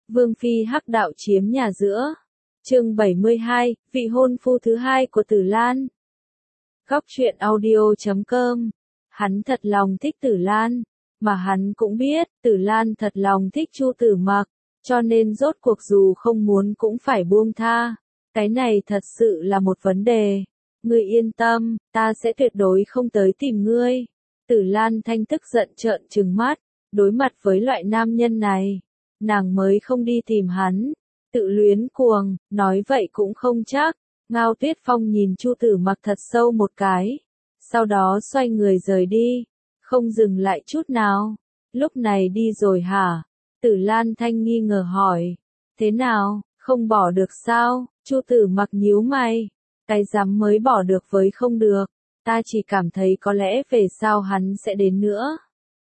Vương phi hắc đạo chiếm nhà giữa. Chương 72, vị hôn phu thứ hai của Tử Lan. Góc truyện audio.com. Hắn thật lòng thích Tử Lan, mà hắn cũng biết Tử Lan thật lòng thích Chu Tử Mặc, cho nên rốt cuộc dù không muốn cũng phải buông tha. Cái này thật sự là một vấn đề. Ngươi yên tâm, ta sẽ tuyệt đối không tới tìm ngươi. Tử Lan Thanh tức giận trợn trừng mắt, đối mặt với loại nam nhân này, nàng mới không đi tìm hắn. Tự luyến cuồng, nói vậy cũng không chắc. Ngao Tuyết Phong nhìn Chu Tử Mặc thật sâu một cái, sau đó xoay người rời đi, không dừng lại chút nào. Lúc này đi rồi hả? Tử Lan Thanh nghi ngờ hỏi. Thế nào, không bỏ được sao? Chu Tử Mặc nhíu mày. Cái dám mới bỏ được với không được, ta chỉ cảm thấy có lẽ về sau hắn sẽ đến nữa.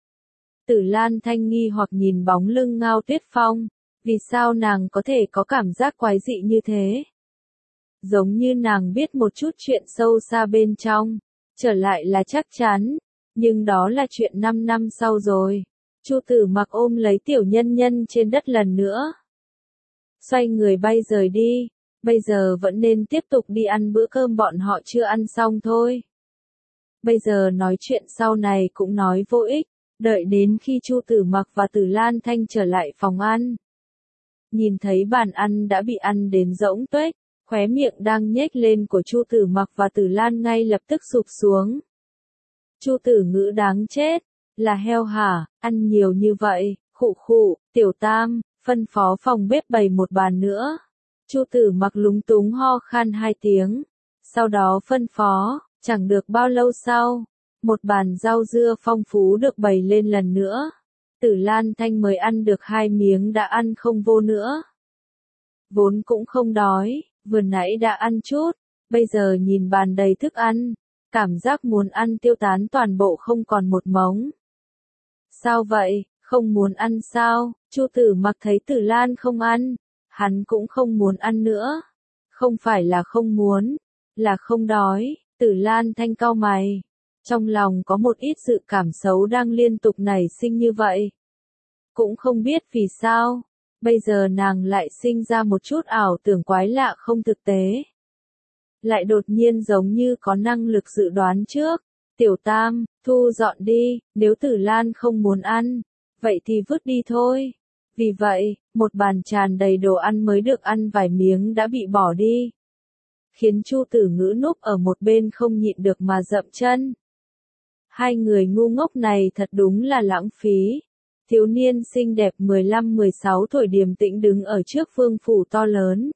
Tử Lan Thanh nghi hoặc nhìn bóng lưng Ngao Tuyết Phong, vì sao nàng có thể có cảm giác quái dị như thế? Giống như nàng biết một chút chuyện sâu xa bên trong, trở lại là chắc chắn, nhưng đó là chuyện 5 năm sau rồi. Chu Tử Mặc ôm lấy Tiểu Nhân Nhân trên đất lần nữa, xoay người bay rời đi. Bây giờ vẫn nên tiếp tục đi ăn bữa cơm bọn họ chưa ăn xong thôi. Bây giờ nói chuyện sau này cũng nói vô ích, đợi đến khi Chu Tử Mặc và Tử Lan Thanh trở lại phòng ăn. Nhìn thấy bàn ăn đã bị ăn đến rỗng tuếch, khóe miệng đang nhếch lên của Chu Tử Mặc và Tử Lan ngay lập tức sụp xuống. Chu Tử Ngữ đáng chết, là heo hả, ăn nhiều như vậy, khụ khụ, Tiểu Tam, phân phó phòng bếp bày một bàn nữa. Chu Tử Mặc lúng túng ho khan 2 tiếng, sau đó phân phó. Chẳng được bao lâu sau, một bàn rau dưa phong phú được bày lên lần nữa. Tử Lan Thanh mới ăn được 2 miếng đã ăn không vô nữa. Vốn cũng không đói, vừa nãy đã ăn chút, bây giờ nhìn bàn đầy thức ăn, cảm giác muốn ăn tiêu tán toàn bộ không còn một mống. Sao vậy, không muốn ăn sao? Chu Tử Mặc thấy Tử Lan không ăn, hắn cũng không muốn ăn nữa. Không phải là không muốn, là không đói. Tử Lan Thanh cau mày, trong lòng có một ít dự cảm xấu đang liên tục nảy sinh như vậy. Cũng không biết vì sao, bây giờ nàng lại sinh ra một chút ảo tưởng quái lạ không thực tế. Lại đột nhiên giống như có năng lực dự đoán trước. Tiểu Tam, thu dọn đi, nếu Tử Lan không muốn ăn, vậy thì vứt đi thôi. Vì vậy, một bàn tràn đầy đồ ăn mới được ăn vài miếng đã bị bỏ đi, khiến Chu Tử Ngữ núp ở một bên không nhịn được mà dậm chân. Hai người ngu ngốc này thật đúng là lãng phí. Thiếu niên xinh đẹp 15-16 tuổi điềm tĩnh đứng ở trước vương phủ to lớn,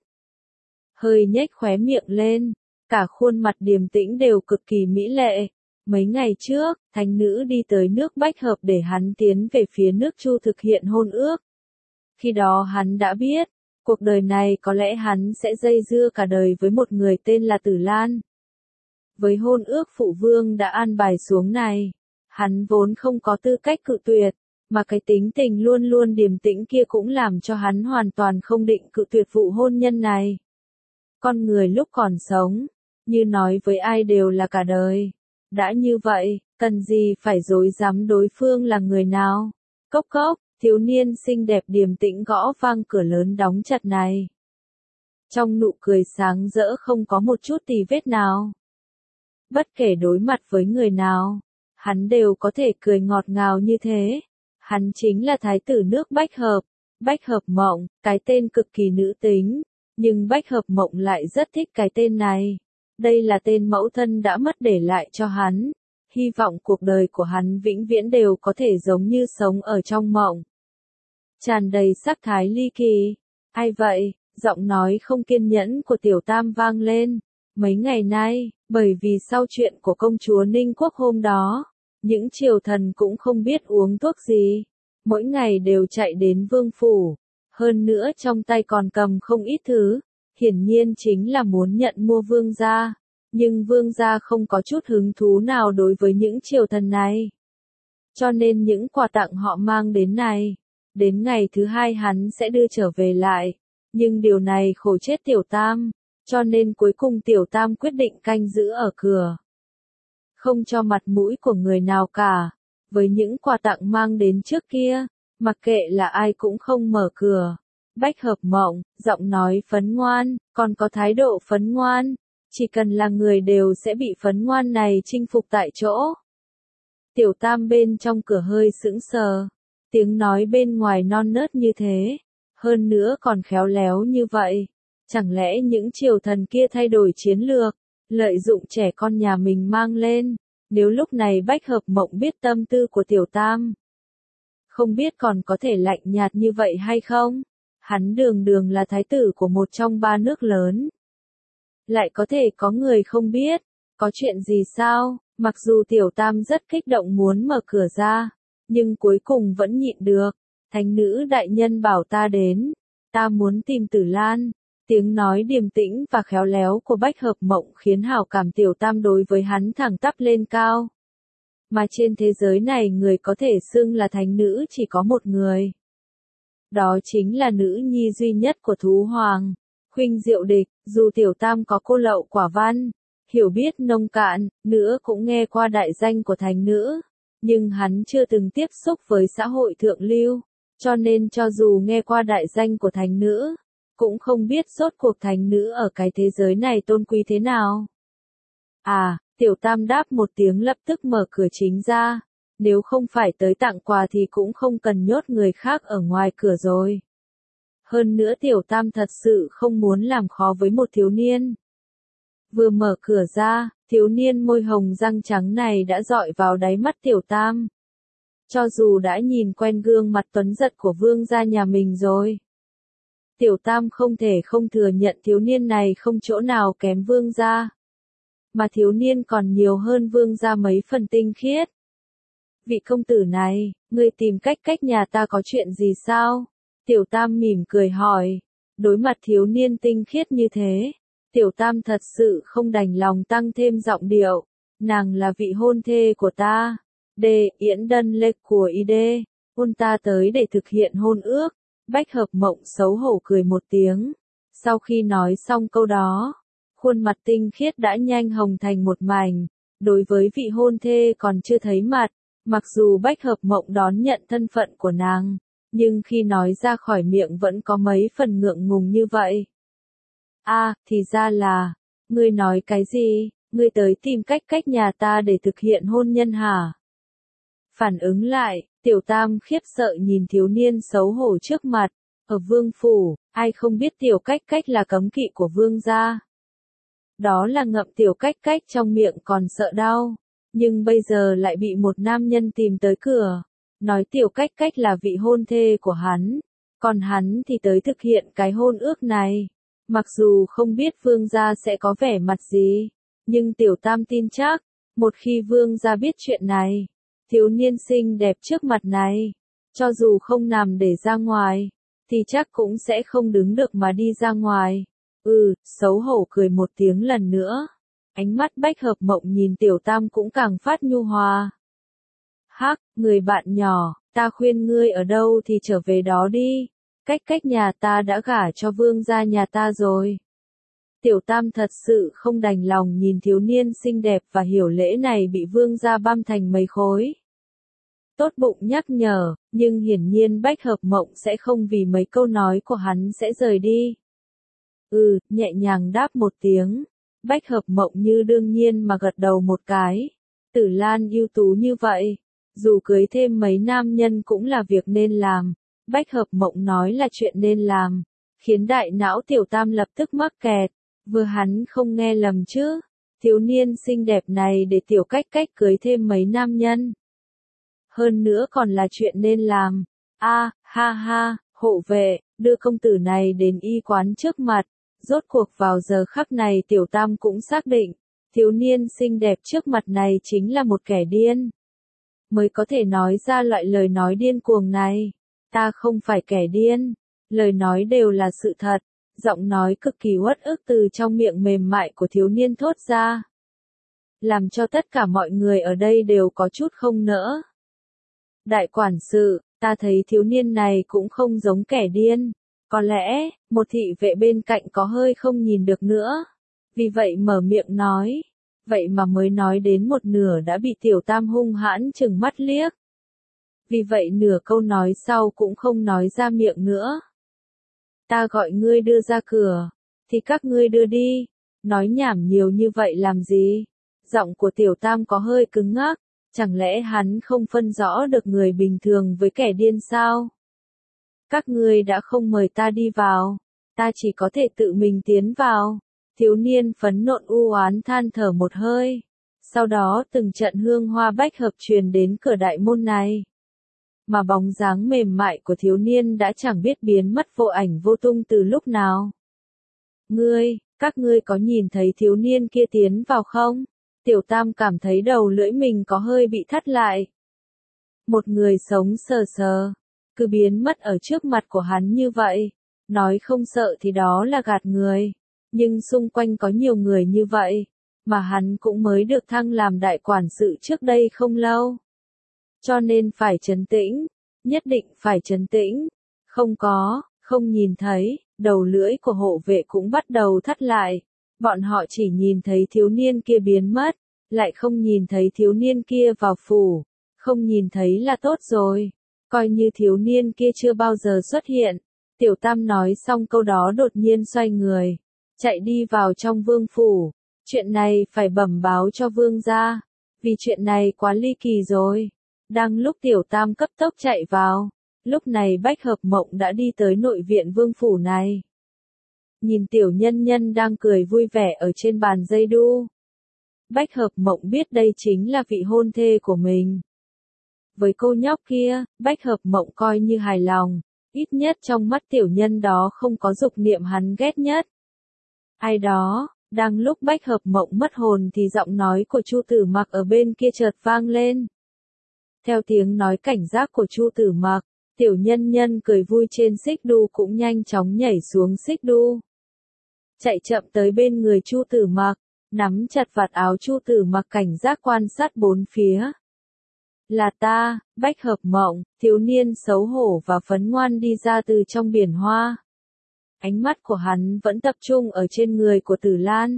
hơi nhếch khóe miệng lên, cả khuôn mặt điềm tĩnh đều cực kỳ mỹ lệ. Mấy ngày trước, thánh nữ đi tới nước Bách Hợp để hắn tiến về phía nước Chu thực hiện hôn ước. Khi đó hắn đã biết, cuộc đời này có lẽ hắn sẽ dây dưa cả đời với một người tên là Tử Lan. Với hôn ước phụ vương đã an bài xuống này, hắn vốn không có tư cách cự tuyệt, mà cái tính tình luôn luôn điềm tĩnh kia cũng làm cho hắn hoàn toàn không định cự tuyệt vụ hôn nhân này. Con người lúc còn sống, như nói với ai đều là cả đời. Đã như vậy, cần gì phải dối dám đối phương là người nào? Cốc cốc. Thiếu niên xinh đẹp điềm tĩnh gõ vang cửa lớn đóng chặt này. Trong nụ cười sáng rỡ không có một chút tì vết nào. Bất kể đối mặt với người nào, hắn đều có thể cười ngọt ngào như thế. Hắn chính là thái tử nước Bách Hợp. Bách Hợp Mộng, cái tên cực kỳ nữ tính, nhưng Bách Hợp Mộng lại rất thích cái tên này. Đây là tên mẫu thân đã mất để lại cho hắn. Hy vọng cuộc đời của hắn vĩnh viễn đều có thể giống như sống ở trong mộng. Tràn đầy sắc thái ly kỳ. Ai vậy? Giọng nói không kiên nhẫn của Tiểu Tam vang lên. Mấy ngày nay, bởi vì sau chuyện của công chúa Ninh Quốc hôm đó, những triều thần cũng không biết uống thuốc gì. Mỗi ngày đều chạy đến vương phủ. Hơn nữa trong tay còn cầm không ít thứ. Hiển nhiên chính là muốn nhận mua vương gia. Nhưng vương gia không có chút hứng thú nào đối với những triều thần này. Cho nên những quà tặng họ mang đến này, đến ngày thứ 2 hắn sẽ đưa trở về lại. Nhưng điều này khổ chết Tiểu Tam, cho nên cuối cùng Tiểu Tam quyết định canh giữ ở cửa. Không cho mặt mũi của người nào cả. Với những quà tặng mang đến trước kia, mặc kệ là ai cũng không mở cửa. Bách hợp mộng, giọng nói phấn ngoan, còn có thái độ phấn ngoan. Chỉ cần là người đều sẽ bị phấn ngoan này chinh phục tại chỗ. Tiểu Tam bên trong cửa hơi sững sờ. Tiếng nói bên ngoài non nớt như thế. Hơn nữa còn khéo léo như vậy. Chẳng lẽ những triều thần kia thay đổi chiến lược, lợi dụng trẻ con nhà mình mang lên. Nếu lúc này Bách hợp mộng biết tâm tư của Tiểu Tam, không biết còn có thể lạnh nhạt như vậy hay không? Hắn đường đường là thái tử của một trong ba nước lớn. Lại có thể có người không biết, có chuyện gì sao? Mặc dù Tiểu Tam rất kích động muốn mở cửa ra, nhưng cuối cùng vẫn nhịn được. Thánh nữ đại nhân bảo ta đến, ta muốn tìm Tử Lan. Tiếng nói điềm tĩnh và khéo léo của Bách hợp mộng khiến hảo cảm Tiểu Tam đối với hắn thẳng tắp lên cao. Mà trên thế giới này người có thể xưng là thánh nữ chỉ có một người. Đó chính là nữ nhi duy nhất của Thú Hoàng, Khuynh Diệu Địch. Dù Tiểu Tam có cô lậu quả văn, hiểu biết nông cạn, nữa cũng nghe qua đại danh của thánh nữ, nhưng hắn chưa từng tiếp xúc với xã hội thượng lưu, cho nên cho dù nghe qua đại danh của thánh nữ, cũng không biết rốt cuộc thánh nữ ở cái thế giới này tôn quý thế nào. À, Tiểu Tam đáp một tiếng lập tức mở cửa chính ra, nếu không phải tới tặng quà thì cũng không cần nhốt người khác ở ngoài cửa rồi. Hơn nữa Tiểu Tam thật sự không muốn làm khó với một thiếu niên. Vừa mở cửa ra, thiếu niên môi hồng răng trắng này đã dọi vào đáy mắt Tiểu Tam. Cho dù đã nhìn quen gương mặt tuấn giật của vương gia nhà mình rồi, Tiểu Tam không thể không thừa nhận thiếu niên này không chỗ nào kém vương gia. Mà thiếu niên còn nhiều hơn vương gia mấy phần tinh khiết. Vị công tử này, ngươi tìm cách nhà ta có chuyện gì sao? Tiểu Tam mỉm cười hỏi. Đối mặt thiếu niên tinh khiết như thế, Tiểu Tam thật sự không đành lòng tăng thêm giọng điệu. Nàng là vị hôn thê của ta. Yễn Đân Lê của Y Đê. Hôn ta tới để thực hiện hôn ước. Bách hợp mộng xấu hổ cười một tiếng. Sau khi nói xong câu đó, khuôn mặt tinh khiết đã nhanh hồng thành một mảnh. Đối với vị hôn thê còn chưa thấy mặt, mặc dù Bách hợp mộng đón nhận thân phận của nàng, nhưng khi nói ra khỏi miệng vẫn có mấy phần ngượng ngùng như vậy. Thì ra là, ngươi nói cái gì, ngươi tới tìm cách nhà ta để thực hiện hôn nhân hả? Phản ứng lại, Tiểu Tam khiếp sợ nhìn thiếu niên xấu hổ trước mặt, ở vương phủ, ai không biết Tiểu Cách là cấm kỵ của vương gia. Đó là ngậm Tiểu Cách trong miệng còn sợ đau, nhưng bây giờ lại bị một nam nhân tìm tới cửa, nói Tiểu Cách là vị hôn thê của hắn, còn hắn thì tới thực hiện cái hôn ước này. Mặc dù không biết vương gia sẽ có vẻ mặt gì, nhưng Tiểu Tam tin chắc, một khi vương gia biết chuyện này, thiếu niên xinh đẹp trước mặt này, cho dù không nằm để ra ngoài, thì chắc cũng sẽ không đứng được mà đi ra ngoài. Xấu hổ cười một tiếng lần nữa. Ánh mắt Bách hợp mộng nhìn Tiểu Tam cũng càng phát nhu hòa. Hắc, người bạn nhỏ, ta khuyên ngươi ở đâu thì trở về đó đi. Cách nhà ta đã gả cho vương gia nhà ta rồi. Tiểu Tam thật sự không đành lòng nhìn thiếu niên xinh đẹp và hiểu lễ này bị vương gia băm thành mấy khối. Tốt bụng nhắc nhở, nhưng hiển nhiên Bách hợp mộng sẽ không vì mấy câu nói của hắn sẽ rời đi. Nhẹ nhàng đáp một tiếng. Bách hợp mộng như đương nhiên mà gật đầu một cái. Tử Lan ưu tú như vậy, dù cưới thêm mấy nam nhân cũng là việc nên làm. Bách hợp mộng nói là chuyện nên làm, khiến đại não Tiểu Tam lập tức mắc kẹt. Vừa hắn không nghe lầm chứ, thiếu niên xinh đẹp này để Tiểu Cách cưới thêm mấy nam nhân. Hơn nữa còn là chuyện nên làm. Ha, hộ vệ, đưa công tử này đến y quán trước mặt. Rốt cuộc vào giờ khắc này Tiểu Tam cũng xác định, thiếu niên xinh đẹp trước mặt này chính là một kẻ điên. Mới có thể nói ra loại lời nói điên cuồng này. Ta không phải kẻ điên. Lời nói đều là sự thật. Giọng nói cực kỳ uất ức từ trong miệng mềm mại của thiếu niên thốt ra. Làm cho tất cả mọi người ở đây đều có chút không nỡ. Đại quản sự, ta thấy thiếu niên này cũng không giống kẻ điên. Có lẽ, một thị vệ bên cạnh có hơi không nhìn được nữa. Vì vậy mở miệng nói. Vậy mà mới nói đến một nửa đã bị Tiểu Tam hung hãn trừng mắt liếc. Vì vậy nửa câu nói sau cũng không nói ra miệng nữa. Ta gọi ngươi đưa ra cửa, thì các ngươi đưa đi, nói nhảm nhiều như vậy làm gì? Giọng của Tiểu Tam có hơi cứng ngắc, chẳng lẽ hắn không phân rõ được người bình thường với kẻ điên sao? Các ngươi đã không mời ta đi vào, ta chỉ có thể tự mình tiến vào. Thiếu niên phẫn nộ u oán than thở một hơi. Sau đó từng trận hương hoa bách hợp truyền đến cửa đại môn này. Mà bóng dáng mềm mại của thiếu niên đã chẳng biết biến mất vô ảnh vô tung từ lúc nào. Các ngươi có nhìn thấy thiếu niên kia tiến vào không? Tiểu Tam cảm thấy đầu lưỡi mình có hơi bị thắt lại. Một người sống sờ sờ, cứ biến mất ở trước mặt của hắn như vậy. Nói không sợ thì đó là gạt người. Nhưng xung quanh có nhiều người như vậy, mà hắn cũng mới được thăng làm đại quản sự trước đây không lâu. Cho nên phải trấn tĩnh, nhất định phải trấn tĩnh. Không nhìn thấy, đầu lưỡi của hộ vệ cũng bắt đầu thắt lại. Bọn họ chỉ nhìn thấy thiếu niên kia biến mất, lại không nhìn thấy thiếu niên kia vào phủ. Không nhìn thấy là tốt rồi, coi như thiếu niên kia chưa bao giờ xuất hiện. Tiểu Tam nói xong câu đó đột nhiên xoay người, chạy đi vào trong vương phủ. Chuyện này phải bẩm báo cho vương gia, vì chuyện này quá ly kỳ rồi. Đang lúc Tiểu Tam cấp tốc chạy vào, lúc này Bách Hợp Mộng đã đi tới nội viện vương phủ này. Nhìn Tiểu Nhân Nhân đang cười vui vẻ ở trên bàn dây đu. Bách Hợp Mộng biết đây chính là vị hôn thê của mình. Với cô nhóc kia, Bách Hợp Mộng coi như hài lòng, ít nhất trong mắt tiểu nhân đó không có dục niệm hắn ghét nhất. Ai đó, đang lúc Bách Hợp Mộng mất hồn thì giọng nói của Chu Tử Mặc ở bên kia chợt vang lên. Theo tiếng nói cảnh giác của Chu Tử Mặc, Tiểu Nhân Nhân cười vui trên xích đu cũng nhanh chóng nhảy xuống xích đu. Chạy chậm tới bên người Chu Tử Mặc, nắm chặt vạt áo Chu Tử Mặc cảnh giác quan sát bốn phía. Là ta, Bách Hợp Mộng, thiếu niên xấu hổ và phấn ngoan đi ra từ trong biển hoa. Ánh mắt của hắn vẫn tập trung ở trên người của Tử Lan.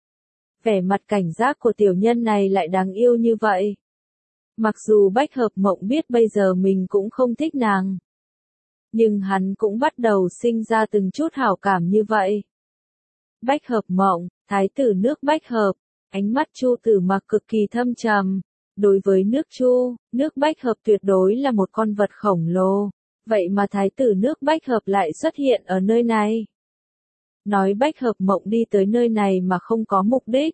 Vẻ mặt cảnh giác của tiểu nhân này lại đáng yêu như vậy. Mặc dù Bách Hợp Mộng biết bây giờ mình cũng không thích nàng, nhưng hắn cũng bắt đầu sinh ra từng chút hảo cảm như vậy. Bách Hợp Mộng, thái tử nước Bách Hợp, ánh mắt Chu Tử Mặc cực kỳ thâm trầm. Đối với nước Chu, nước Bách Hợp tuyệt đối là một con vật khổng lồ, vậy mà thái tử nước Bách Hợp lại xuất hiện ở nơi này. Nói Bách Hợp Mộng đi tới nơi này mà không có mục đích.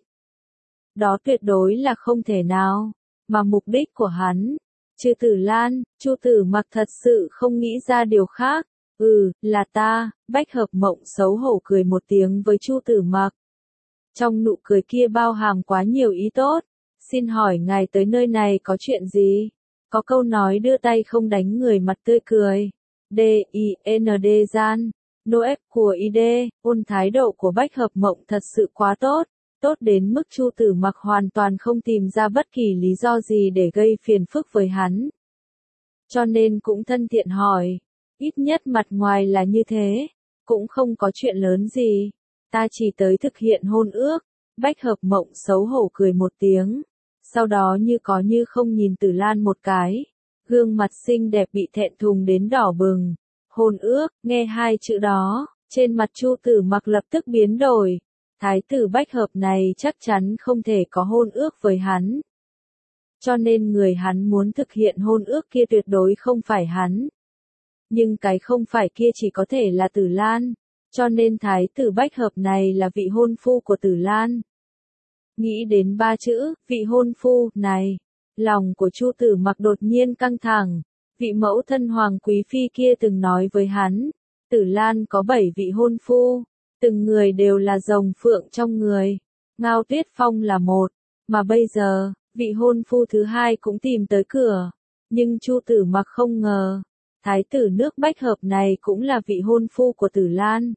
Đó tuyệt đối là không thể nào, mà mục đích của hắn, trừ Tử Lan, Chu Tử Mặc thật sự không nghĩ ra điều khác. Là ta, Bách Hợp Mộng xấu hổ cười một tiếng với Chu Tử Mặc. Trong nụ cười kia bao hàm quá nhiều ý tốt. Xin hỏi ngài tới nơi này có chuyện gì? Có câu nói đưa tay không đánh người mặt tươi cười. D-I-N-D gian. Noep của ID, thái độ của Bách Hợp Mộng thật sự quá tốt. Tốt đến mức Chu Tử Mặc hoàn toàn không tìm ra bất kỳ lý do gì để gây phiền phức với hắn. Cho nên cũng thân thiện hỏi. Ít nhất mặt ngoài là như thế. Cũng không có chuyện lớn gì. Ta chỉ tới thực hiện hôn ước. Bách Hợp Mộng xấu hổ cười một tiếng. Sau đó như có như không nhìn Tử Lan một cái. Gương mặt xinh đẹp bị thẹn thùng đến đỏ bừng. Hôn ước, nghe hai chữ đó, trên mặt Chu Tử Mặc lập tức biến đổi. Thái tử Bách Hợp này chắc chắn không thể có hôn ước với hắn. Cho nên người hắn muốn thực hiện hôn ước kia tuyệt đối không phải hắn. Nhưng cái không phải kia chỉ có thể là Tử Lan. Cho nên thái tử Bách Hợp này là vị hôn phu của Tử Lan. Nghĩ đến ba chữ, vị hôn phu, này. Lòng của Chu Tử Mặc đột nhiên căng thẳng. Vị mẫu thân Hoàng Quý Phi kia từng nói với hắn. Tử Lan có 7 vị hôn phu. Từng người đều là rồng phượng trong người. Ngao Tuyết Phong là một. Mà bây giờ, vị hôn phu thứ hai cũng tìm tới cửa. Nhưng Chu Tử Mặc không ngờ. Thái tử nước Bách Hợp này cũng là vị hôn phu của Tử Lan.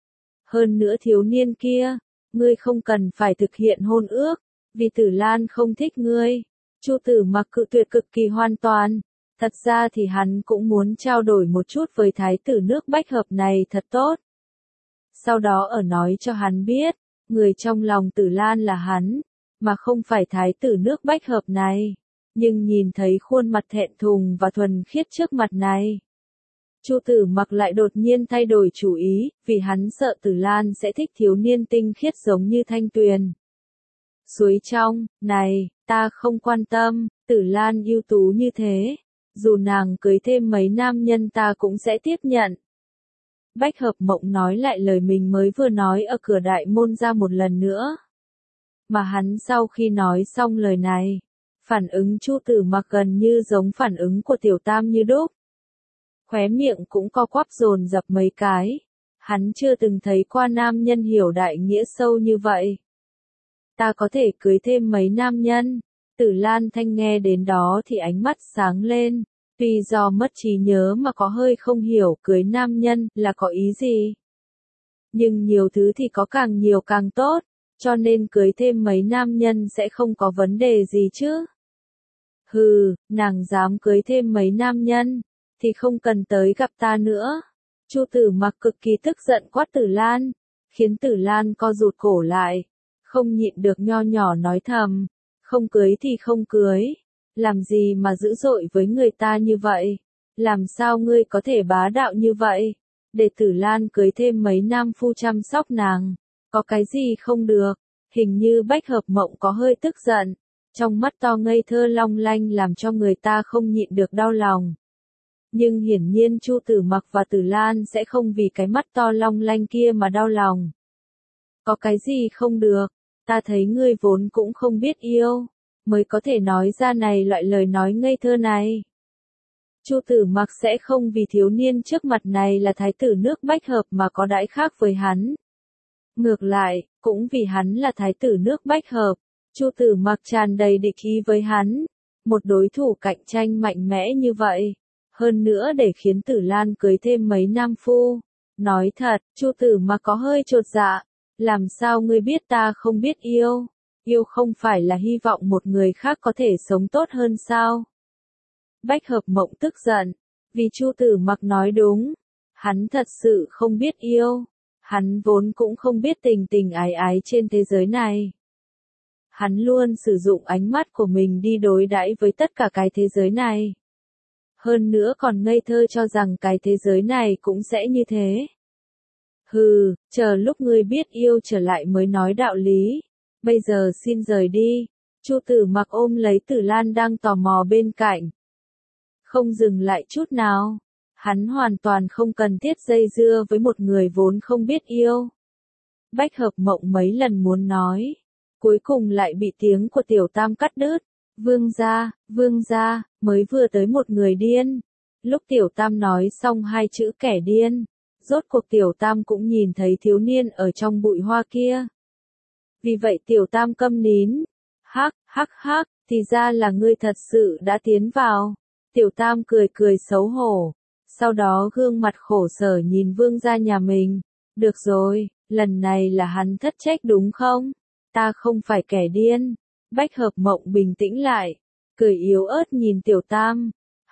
Hơn nữa thiếu niên kia. Ngươi không cần phải thực hiện hôn ước, vì Tử Lan không thích ngươi. Chu Tử Mặc cự tuyệt cực kỳ hoàn toàn. Thật ra thì hắn cũng muốn trao đổi một chút với thái tử nước Bách Hợp này thật tốt. Sau đó ở nói cho hắn biết, người trong lòng Tử Lan là hắn, mà không phải thái tử nước Bách Hợp này. Nhưng nhìn thấy khuôn mặt thẹn thùng và thuần khiết trước mặt này, Chu Tử Mặc lại đột nhiên thay đổi chủ ý, vì hắn sợ Tử Lan sẽ thích thiếu niên tinh khiết giống như Thanh Tuyền. Suối trong, này, ta không quan tâm, Tử Lan ưu tú như thế, dù nàng cưới thêm mấy nam nhân ta cũng sẽ tiếp nhận. Bách Hợp Mộng nói lại lời mình mới vừa nói ở cửa đại môn ra một lần nữa. Mà hắn sau khi nói xong lời này, phản ứng Chu Tử Mặc gần như giống phản ứng của Tiểu Tam như đúc. Khóe miệng cũng co quắp dồn dập mấy cái. Hắn chưa từng thấy qua nam nhân hiểu đại nghĩa sâu như vậy. Ta có thể cưới thêm mấy nam nhân. Tử Lan Thanh nghe đến đó thì ánh mắt sáng lên. Tuy do mất trí nhớ mà có hơi không hiểu cưới nam nhân là có ý gì. Nhưng nhiều thứ thì có càng nhiều càng tốt. Cho nên cưới thêm mấy nam nhân sẽ không có vấn đề gì chứ. Hừ, nàng dám cưới thêm mấy nam nhân, thì không cần tới gặp ta nữa. Chu Tử Mặc cực kỳ tức giận quát Tử Lan, khiến Tử Lan co rụt cổ lại, không nhịn được nho nhỏ nói thầm, không cưới thì không cưới, làm gì mà dữ dội với người ta như vậy, làm sao ngươi có thể bá đạo như vậy, để Tử Lan cưới thêm mấy nam phu chăm sóc nàng, có cái gì không được, hình như Bách Hợp Mộng có hơi tức giận, trong mắt to ngây thơ long lanh làm cho người ta không nhịn được đau lòng. Nhưng hiển nhiên Chu Tử Mặc và Tử Lan sẽ không vì cái mắt to long lanh kia mà đau lòng. Có cái gì không được, ta thấy ngươi vốn cũng không biết yêu, mới có thể nói ra này loại lời nói ngây thơ này. Chu Tử Mặc sẽ không vì thiếu niên trước mặt này là thái tử nước Bách Hợp mà có đãi khác với hắn. Ngược lại, cũng vì hắn là thái tử nước Bách Hợp, Chu Tử Mặc tràn đầy địch ý với hắn, một đối thủ cạnh tranh mạnh mẽ như vậy. Hơn nữa để khiến Tử Lan cưới thêm mấy nam phu. Nói thật, Chu Tử Mặc có hơi chột dạ. Làm sao ngươi biết ta không biết yêu? Yêu không phải là hy vọng một người khác có thể sống tốt hơn sao? Bách Hợp Mộng tức giận. Vì Chu Tử Mặc nói đúng. Hắn thật sự không biết yêu. Hắn vốn cũng không biết tình tình ái ái trên thế giới này. Hắn luôn sử dụng ánh mắt của mình đi đối đãi với tất cả cái thế giới này. Hơn nữa còn ngây thơ cho rằng cái thế giới này cũng sẽ như thế. Hừ, chờ lúc ngươi biết yêu trở lại mới nói đạo lý. Bây giờ xin rời đi. Chu Tử Mặc ôm lấy Tử Lan đang tò mò bên cạnh. Không dừng lại chút nào. Hắn hoàn toàn không cần thiết dây dưa với một người vốn không biết yêu. Bách Hợp Mộng mấy lần muốn nói. Cuối cùng lại bị tiếng của Tiểu Tam cắt đứt. Vương gia, mới vừa tới một người điên. Lúc Tiểu Tam nói xong hai chữ kẻ điên, rốt cuộc Tiểu Tam cũng nhìn thấy thiếu niên ở trong bụi hoa kia. Vì vậy Tiểu Tam câm nín. Hắc, thì ra là ngươi thật sự đã tiến vào. Tiểu Tam cười cười xấu hổ. Sau đó gương mặt khổ sở nhìn vương gia nhà mình. Được rồi, lần này là hắn thất trách đúng không? Ta không phải kẻ điên. Bách Hợp Mộng bình tĩnh lại, cười yếu ớt nhìn Tiểu Tam.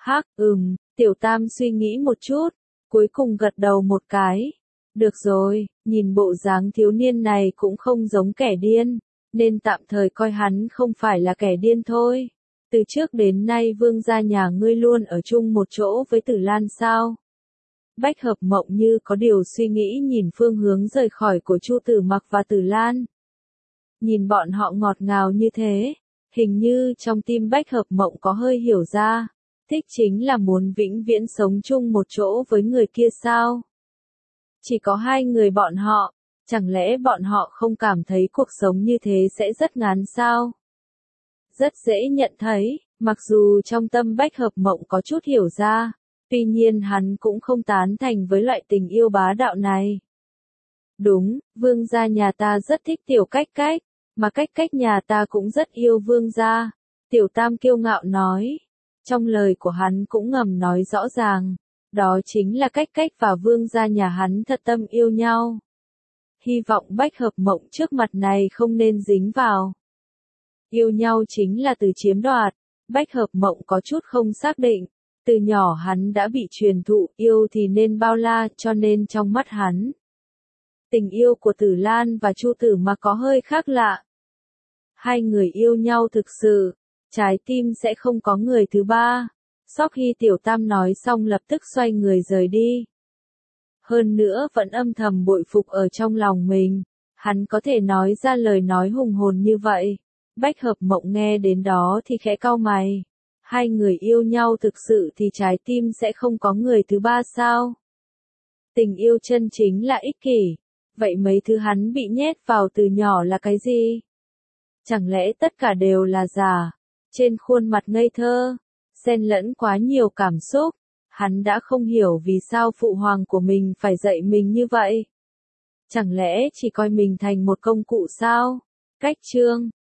Tiểu Tam suy nghĩ một chút, cuối cùng gật đầu một cái. Được rồi, nhìn bộ dáng thiếu niên này cũng không giống kẻ điên, nên tạm thời coi hắn không phải là kẻ điên thôi. Từ trước đến nay vương gia nhà ngươi luôn ở chung một chỗ với Tử Lan sao? Bách Hợp Mộng như có điều suy nghĩ nhìn phương hướng rời khỏi của Chu Tử Mặc và Tử Lan. Nhìn bọn họ ngọt ngào như thế, hình như trong tim Bách Hợp Mộng có hơi hiểu ra, thích chính là muốn vĩnh viễn sống chung một chỗ với người kia sao? Chỉ có hai người bọn họ, chẳng lẽ bọn họ không cảm thấy cuộc sống như thế sẽ rất ngắn sao? Rất dễ nhận thấy, mặc dù trong tâm Bách Hợp Mộng có chút hiểu ra, tuy nhiên hắn cũng không tán thành với loại tình yêu bá đạo này. Đúng, vương gia nhà ta rất thích Tiểu Cách Cách, mà Cách Cách nhà ta cũng rất yêu vương gia. Tiểu Tam kiêu ngạo nói. Trong lời của hắn cũng ngầm nói rõ ràng, đó chính là Cách Cách và vương gia nhà hắn thật tâm yêu nhau. Hy vọng Bách Hợp Mộng trước mặt này không nên dính vào. Yêu nhau chính là từ chiếm đoạt. Bách Hợp Mộng có chút không xác định. Từ nhỏ hắn đã bị truyền thụ yêu thì nên bao la, cho nên trong mắt hắn, tình yêu của Tử Lan và Chu Tử Mặc có hơi khác lạ. Hai người yêu nhau thực sự, trái tim sẽ không có người thứ ba. Sóc Hy tiểu tam nói xong lập tức xoay người rời đi. Hơn nữa vẫn âm thầm bội phục ở trong lòng mình, hắn có thể nói ra lời nói hùng hồn như vậy. Bách Hợp Mộng nghe đến đó thì khẽ cau mày. Hai người yêu nhau thực sự thì trái tim sẽ không có người thứ ba sao? Tình yêu chân chính là ích kỷ. Vậy mấy thứ hắn bị nhét vào từ nhỏ là cái gì? Chẳng lẽ tất cả đều là giả? Trên khuôn mặt ngây thơ, xen lẫn quá nhiều cảm xúc. Hắn đã không hiểu vì sao phụ hoàng của mình phải dạy mình như vậy. Chẳng lẽ chỉ coi mình thành một công cụ sao? Cách chương